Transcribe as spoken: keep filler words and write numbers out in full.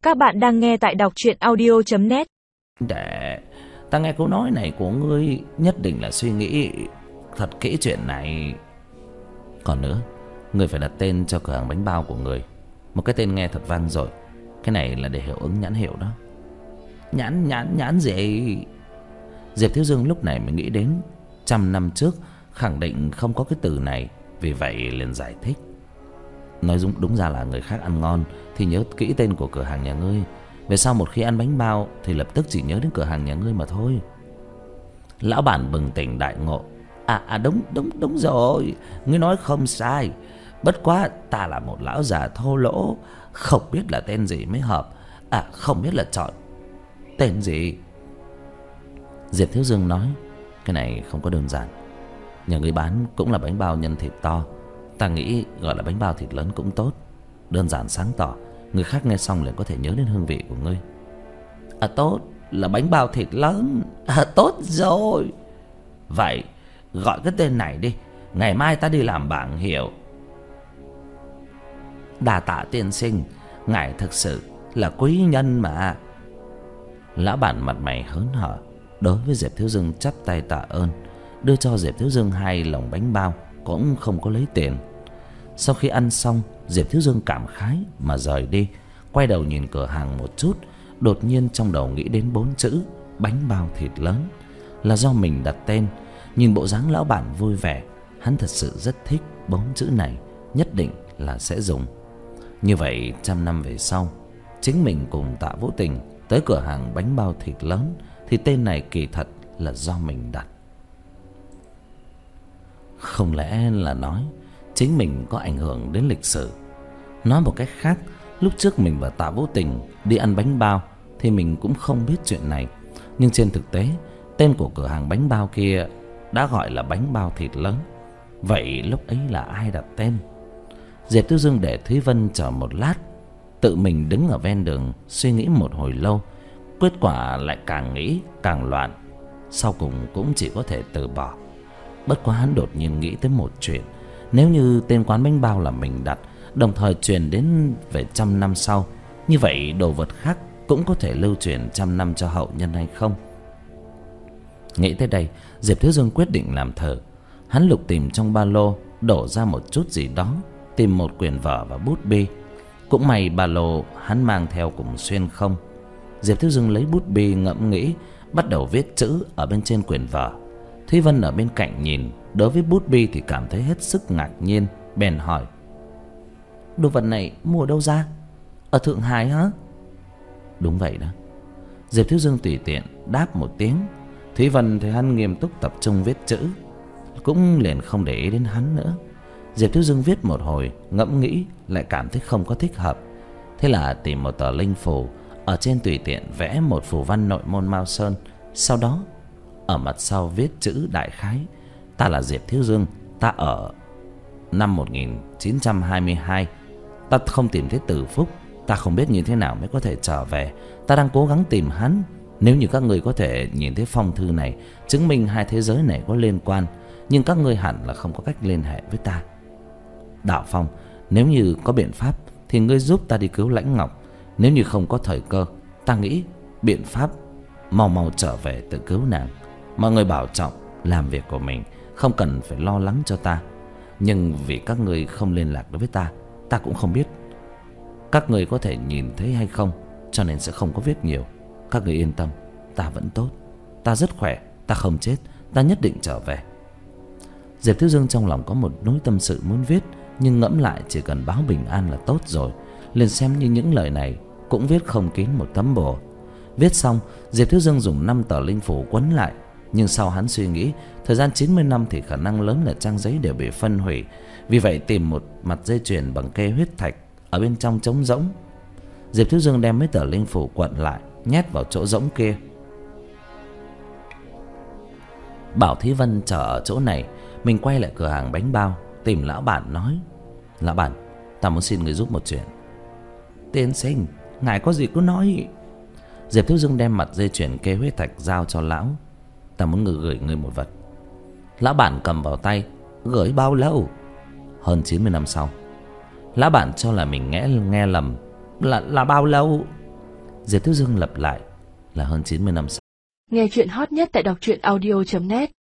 Các bạn đang nghe tại đọc truyện audio chấm net. Để ta nghe câu nói này của ngươi, nhất định là suy nghĩ thật kỹ chuyện này. Còn nữa, ngươi phải đặt tên cho cửa hàng bánh bao của người, một cái tên nghe thật vang dội. Cái này là để hiệu ứng nhãn hiệu đó. Nhãn nhãn nhãn gì? Diệp Thiếu Dương lúc này mới nghĩ đến trăm năm trước khẳng định không có cái từ này, vì vậy liền giải thích. Nói đúng, đúng ra là người khác ăn ngon thì nhớ kỹ tên của cửa hàng nhà ngươi, về sau một khi ăn bánh bao thì lập tức chỉ nhớ đến cửa hàng nhà ngươi mà thôi. Lão bản bừng tỉnh đại ngộ. À, à đúng đúng đúng rồi, ngươi nói không sai. Bất quá ta là một lão già thô lỗ, không biết là tên gì mới hợp. À không biết là chọn tên gì. Diệp Thiếu Dương nói, cái này không có đơn giản. Nhà ngươi bán cũng là bánh bao nhân thịt to, ta nghĩ gọi là bánh bao thịt lớn cũng tốt. Đơn giản sáng tỏ, người khác nghe xong liền có thể nhớ đến hương vị của ngươi. À tốt, là bánh bao thịt lớn. À tốt rồi. Vậy gọi cái tên này đi, ngày mai ta đi làm bảng hiệu. Đà tạ tiên sinh, ngài thực sự là quý nhân mà. Lão bản mặt mày hớn hở đối với Diệp Thiếu Dương chắp tay tạ ơn, đưa cho Diệp Thiếu Dương hai lồng bánh bao, cũng không có lấy tiền. Sau khi ăn xong, Diệp Thiếu Dương cảm khái mà rời đi. Quay đầu nhìn cửa hàng một chút, đột nhiên trong đầu nghĩ đến bốn chữ bánh bao thịt lớn. Là do mình đặt tên. Nhìn bộ dáng lão bản vui vẻ, hắn thật sự rất thích bốn chữ này, nhất định là sẽ dùng. Như vậy trăm năm về sau, chính mình cùng Tạ Vũ Tình tới cửa hàng bánh bao thịt lớn, thì tên này kỳ thật là do mình đặt. Không lẽ là nói chính mình có ảnh hưởng đến lịch sử? Nói một cách khác, lúc trước mình và Tạ Vũ Tình đi ăn bánh bao thì mình cũng không biết chuyện này. Nhưng trên thực tế, tên của cửa hàng bánh bao kia đã gọi là bánh bao thịt lớn. Vậy lúc ấy là ai đặt tên? Diệp Thiếu Dương để Thúy Vân chờ một lát, tự mình đứng ở ven đường suy nghĩ một hồi lâu. Kết quả lại càng nghĩ càng loạn, sau cùng cũng chỉ có thể từ bỏ. Bất quá hắn đột nhiên nghĩ tới một chuyện. Nếu như tên quán bánh bao là mình đặt, đồng thời truyền đến về trăm năm sau, như vậy đồ vật khác cũng có thể lưu truyền trăm năm cho hậu nhân hay không? Nghĩ tới đây, Diệp Thiếu Dương quyết định làm thử. Hắn lục tìm trong ba lô, đổ ra một chút gì đó, tìm một quyển vở và bút bi. Cũng may ba lô hắn mang theo cũng xuyên không. Diệp Thiếu Dương lấy bút bi ngẫm nghĩ, bắt đầu viết chữ ở bên trên quyển vở. Thúy Vân ở bên cạnh nhìn, đối với bút bi thì cảm thấy hết sức ngạc nhiên, bèn hỏi: đồ vật này mua đâu ra? Ở Thượng Hải hả? Đúng vậy đó. Diệp Thiếu Dương tùy tiện đáp một tiếng. Thúy Vân thấy hắn nghiêm túc tập trung viết chữ, cũng liền không để ý đến hắn nữa. Diệp Thiếu Dương viết một hồi, ngẫm nghĩ lại cảm thấy không có thích hợp. Thế là tìm một tờ linh phù, ở trên tùy tiện vẽ một phù văn nội môn Mao Sơn. Sau đó ở mặt sau viết chữ đại khái: ta là Diệp Thiếu Dương, ta ở năm một nghìn chín trăm hai mươi hai. Ta không tìm thấy Từ Phúc, ta không biết như thế nào mới có thể trở về. Ta đang cố gắng tìm hắn. Nếu như các người có thể nhìn thấy phong thư này, chứng minh hai thế giới này có liên quan, nhưng các ngươi hẳn là không có cách liên hệ với ta. Đạo Phong, nếu như có biện pháp thì ngươi giúp ta đi cứu Lãnh Ngọc. Nếu như không có thời cơ, ta nghĩ biện pháp mau mau trở về tự cứu nàng. Mọi người bảo trọng làm việc của mình, không cần phải lo lắng cho ta. Nhưng vì các người không liên lạc đối với ta, ta cũng không biết các người có thể nhìn thấy hay không, cho nên sẽ không có viết nhiều. Các người yên tâm, ta vẫn tốt, ta rất khỏe, ta không chết, ta nhất định trở về. Diệp Thiếu Dương trong lòng có một nỗi tâm sự muốn viết, nhưng ngẫm lại chỉ cần báo bình an là tốt rồi, liền xem như những lời này cũng viết không kín một tấm bồ. Viết xong, Diệp Thiếu Dương dùng năm tờ linh phủ quấn lại. Nhưng sau hắn suy nghĩ, thời gian chín mươi năm thì khả năng lớn là trang giấy đều bị phân hủy. Vì vậy tìm một mặt dây chuyền bằng kê huyết thạch, ở bên trong trống rỗng. Diệp Thiếu Dương đem mấy tờ linh phủ quận lại, nhét vào chỗ rỗng kia. Bảo Thúy Vân chờ ở chỗ này, mình quay lại cửa hàng bánh bao, tìm lão bản nói: lão bản, ta muốn xin người giúp một chuyện. Tiên sinh, ngài có gì cứ nói. Diệp Thiếu Dương đem mặt dây chuyền kê huyết thạch giao cho lão. Ta muốn người gửi người một vật. Lão bản cầm vào tay: gửi bao lâu? Hơn chín mươi năm sau. Lão bản cho là mình nghe, nghe lầm. Là, là bao lâu? Diệp Thiếu Dương lặp lại là hơn chín mươi năm sau. Nghe chuyện hot nhất tại đọc truyện audio chấm net.